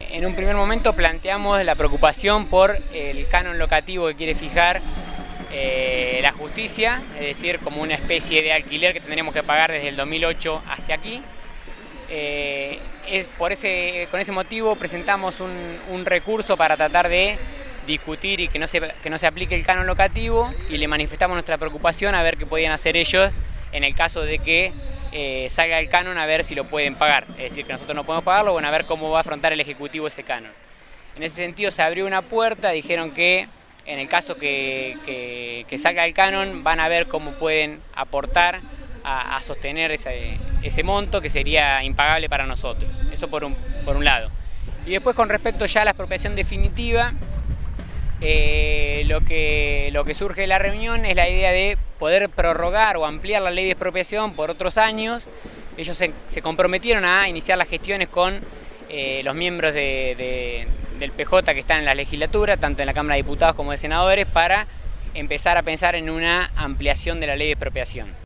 En un primer momento planteamos la preocupación por el canon locativo que quiere fijar la justicia, es decir, como una especie de alquiler que tendríamos que pagar desde el 2008 hacia aquí. Con ese motivo presentamos un recurso para tratar de discutir y que no se aplique el canon locativo, y le manifestamos nuestra preocupación a ver qué podían hacer ellos en el caso de que salga el canon, a ver si lo pueden pagar. Es decir, que nosotros no podemos pagarlo, bueno, a ver cómo va a afrontar el Ejecutivo ese canon. En ese sentido se abrió una puerta, dijeron que en el caso que salga el canon van a ver cómo pueden aportar a sostener ese monto que sería impagable para nosotros. Eso por un lado. Y después, con respecto ya a la expropiación definitiva, lo que surge de la reunión es la idea de poder prorrogar o ampliar la ley de expropiación por otros años. Ellos se comprometieron a iniciar las gestiones con los miembros del PJ que están en la legislatura, tanto en la Cámara de Diputados como de Senadores, para empezar a pensar en una ampliación de la ley de expropiación.